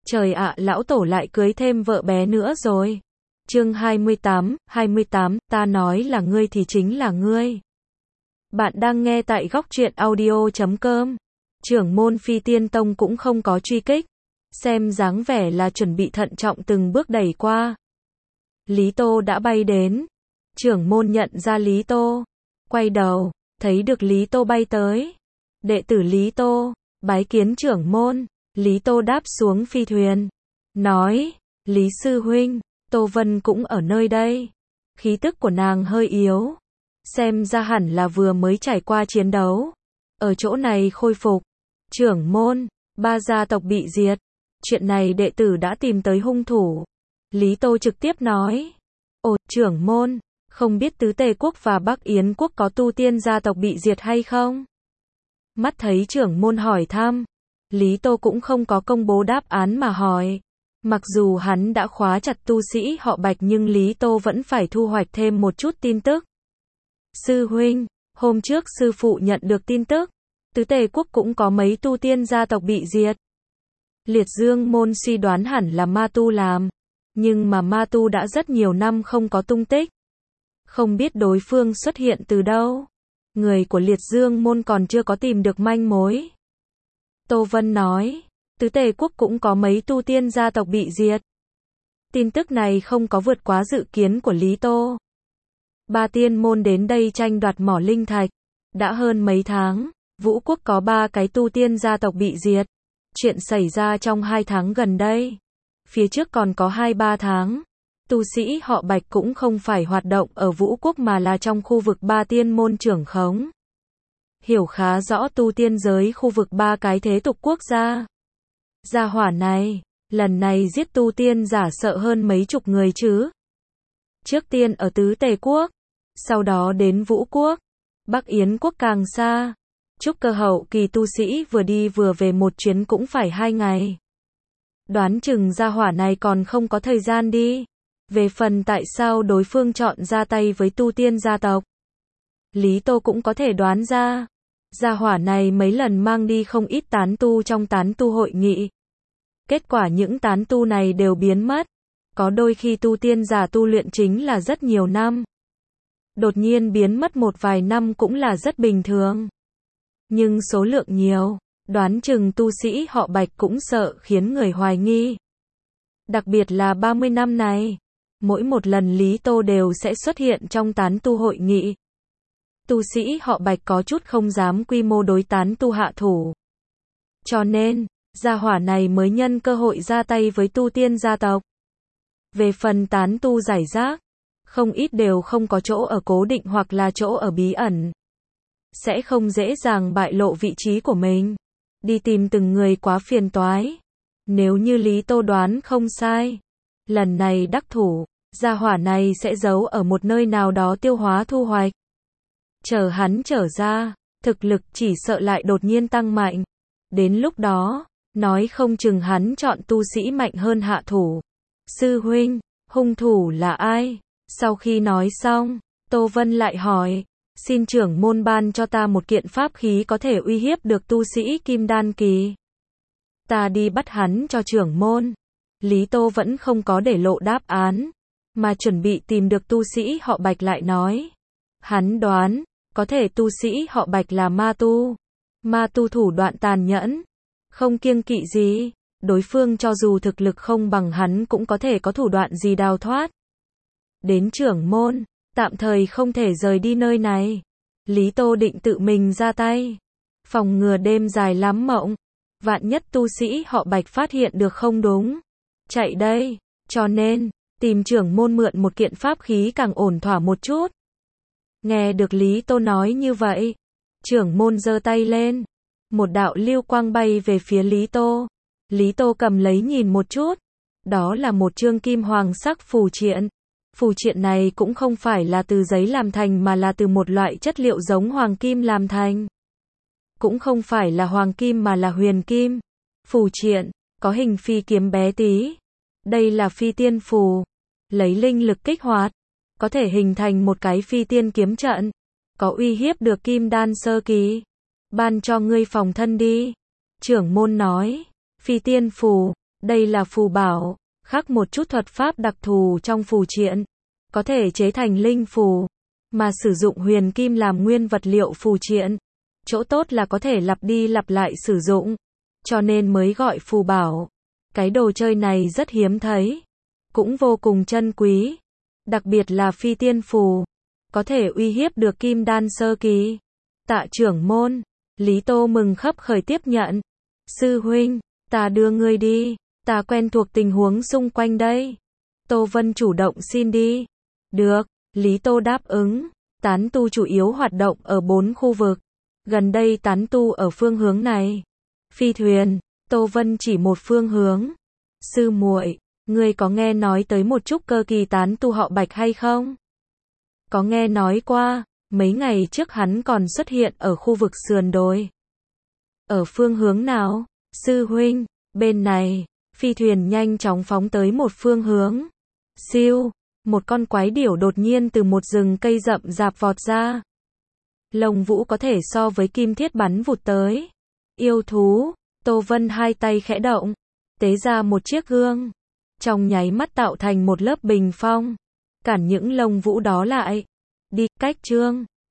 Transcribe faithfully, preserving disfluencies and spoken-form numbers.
Trời ạ, lão tổ lại cưới thêm vợ bé nữa rồi. Chương hai mươi tám, hai mươi tám, ta nói là ngươi thì chính là ngươi. Bạn đang nghe tại góc truyện audio chấm com. Trưởng môn Phi Tiên Tông cũng không có truy kích. Xem dáng vẻ là chuẩn bị thận trọng từng bước đẩy qua. Lý Tô đã bay đến. Trưởng môn nhận ra Lý Tô. Quay đầu, thấy được Lý Tô bay tới. Đệ tử Lý Tô, bái kiến trưởng môn. Lý Tô đáp xuống phi thuyền. Nói, Lý Sư Huynh, Tô Vân cũng ở nơi đây. Khí tức của nàng hơi yếu. Xem ra hẳn là vừa mới trải qua chiến đấu. Ở chỗ này khôi phục. Trưởng môn, ba gia tộc bị diệt. Chuyện này đệ tử đã tìm tới hung thủ. Lý Tô trực tiếp nói. Ồ, trưởng môn, không biết Tứ Tề Quốc và Bắc Yến Quốc có tu tiên gia tộc bị diệt hay không? Mắt thấy trưởng môn hỏi thăm. Lý Tô cũng không có công bố đáp án mà hỏi. Mặc dù hắn đã khóa chặt tu sĩ họ Bạch nhưng Lý Tô vẫn phải thu hoạch thêm một chút tin tức. Sư huynh, hôm trước sư phụ nhận được tin tức, Tứ Tề Quốc cũng có mấy tu tiên gia tộc bị diệt. Liệt Dương môn suy đoán hẳn là ma tu làm, nhưng mà ma tu đã rất nhiều năm không có tung tích. Không biết đối phương xuất hiện từ đâu. Người của Liệt Dương môn còn chưa có tìm được manh mối. Tô Vân nói, Tứ Tề Quốc cũng có mấy tu tiên gia tộc bị diệt. Tin tức này không có vượt quá dự kiến của Lý Tô. Ba tiên môn đến đây tranh đoạt mỏ linh thạch. Đã hơn mấy tháng, Vũ Quốc có ba cái tu tiên gia tộc bị diệt. Chuyện xảy ra trong hai tháng gần đây. Phía trước còn có hai ba tháng. Tu sĩ họ Bạch cũng không phải hoạt động ở Vũ Quốc mà là trong khu vực ba tiên môn trưởng khống. Hiểu khá rõ tu tiên giới khu vực ba cái thế tục quốc gia. Gia hỏa này, lần này giết tu tiên giả sợ hơn mấy chục người chứ. Trước tiên ở Tứ Tề Quốc, sau đó đến Vũ Quốc, Bắc Yến Quốc càng xa. Trúc cơ hậu kỳ tu sĩ vừa đi vừa về một chuyến cũng phải hai ngày. Đoán chừng gia hỏa này còn không có thời gian đi. Về phần tại sao đối phương chọn ra tay với tu tiên gia tộc, Lý Tô cũng có thể đoán ra. Gia hỏa này mấy lần mang đi không ít tán tu trong tán tu hội nghị. Kết quả những tán tu này đều biến mất. Có đôi khi tu tiên giả tu luyện chính là rất nhiều năm. Đột nhiên biến mất một vài năm cũng là rất bình thường. Nhưng số lượng nhiều, đoán chừng tu sĩ họ Bạch cũng sợ khiến người hoài nghi. Đặc biệt là ba mươi năm này, mỗi một lần Lý Tô đều sẽ xuất hiện trong tán tu hội nghị. Tu sĩ họ Bạch có chút không dám quy mô đối tán tu hạ thủ. Cho nên, gia hỏa này mới nhân cơ hội ra tay với tu tiên gia tộc. Về phần tán tu giải rác, không ít đều không có chỗ ở cố định hoặc là chỗ ở bí ẩn. Sẽ không dễ dàng bại lộ vị trí của mình. Đi tìm từng người quá phiền toái. Nếu như Lý Tô đoán không sai, lần này đắc thủ, gia hỏa này sẽ giấu ở một nơi nào đó tiêu hóa thu hoạch. Chờ hắn trở ra, thực lực chỉ sợ lại đột nhiên tăng mạnh. Đến lúc đó, nói không chừng hắn chọn tu sĩ mạnh hơn hạ thủ. Sư huynh, hung thủ là ai? Sau khi nói xong, Tô Vân lại hỏi, xin trưởng môn ban cho ta một kiện pháp khí có thể uy hiếp được tu sĩ kim đan kỳ. Ta đi bắt hắn cho trưởng môn. Lý Tô vẫn không có để lộ đáp án, mà chuẩn bị tìm được tu sĩ họ Bạch lại nói. Hắn đoán, có thể tu sĩ họ Bạch là ma tu. Ma tu thủ đoạn tàn nhẫn, không kiêng kỵ gì. Đối phương cho dù thực lực không bằng hắn cũng có thể có thủ đoạn gì đào thoát. Đến trưởng môn, tạm thời không thể rời đi nơi này. Lý Tô định tự mình ra tay. Phòng ngừa đêm dài lắm mộng. Vạn nhất tu sĩ họ Bạch phát hiện được không đúng. Chạy đây, cho nên, tìm trưởng môn mượn một kiện pháp khí càng ổn thỏa một chút. Nghe được Lý Tô nói như vậy, trưởng môn giơ tay lên. Một đạo lưu quang bay về phía Lý Tô. Lý Tô cầm lấy nhìn một chút. Đó là một chương kim hoàng sắc phù triện. Phù triện này cũng không phải là từ giấy làm thành mà là từ một loại chất liệu giống hoàng kim làm thành. Cũng không phải là hoàng kim mà là huyền kim. Phù triện, có hình phi kiếm bé tí. Đây là phi tiên phù. Lấy linh lực kích hoạt, có thể hình thành một cái phi tiên kiếm trận. Có uy hiếp được kim đan sơ kỳ. Ban cho ngươi phòng thân đi. Trưởng môn nói, phi tiên phù, Đây là phù bảo, khắc một chút thuật pháp đặc thù trong phù triện, có thể chế thành linh phù, mà sử dụng huyền kim làm nguyên vật liệu phù triện. Chỗ tốt là có thể lặp đi lặp lại sử dụng, cho nên mới gọi phù bảo. Cái đồ chơi này rất hiếm thấy, cũng vô cùng chân quý, đặc biệt là phi tiên phù, có thể uy hiếp được kim đan sơ kỳ. Tạ trưởng môn, Lý Tô mừng khấp khởi tiếp nhận. Sư huynh, ta đưa ngươi đi, ta quen thuộc tình huống xung quanh đây. Tô Vân chủ động xin đi. Được, Lý Tô đáp ứng. Tán tu chủ yếu hoạt động ở bốn khu vực. Gần đây tán tu ở phương hướng này. Phi thuyền, Tô Vân chỉ một phương hướng. Sư muội, ngươi có nghe nói tới một chút cơ kỳ tán tu họ Bạch hay không? Có nghe nói qua, mấy ngày trước hắn còn xuất hiện ở khu vực sườn đồi. Ở phương hướng nào? Sư huynh, bên này. Phi thuyền nhanh chóng phóng tới một phương hướng. Siêu, một con quái điểu đột nhiên từ một rừng cây rậm rạp vọt ra. Lông vũ có thể so với kim thiết bắn vụt tới. Yêu thú, Tô Vân hai tay khẽ động, tế ra một chiếc gương, trong nháy mắt tạo thành một lớp bình phong, cản những lông vũ đó lại. Đi, cách chương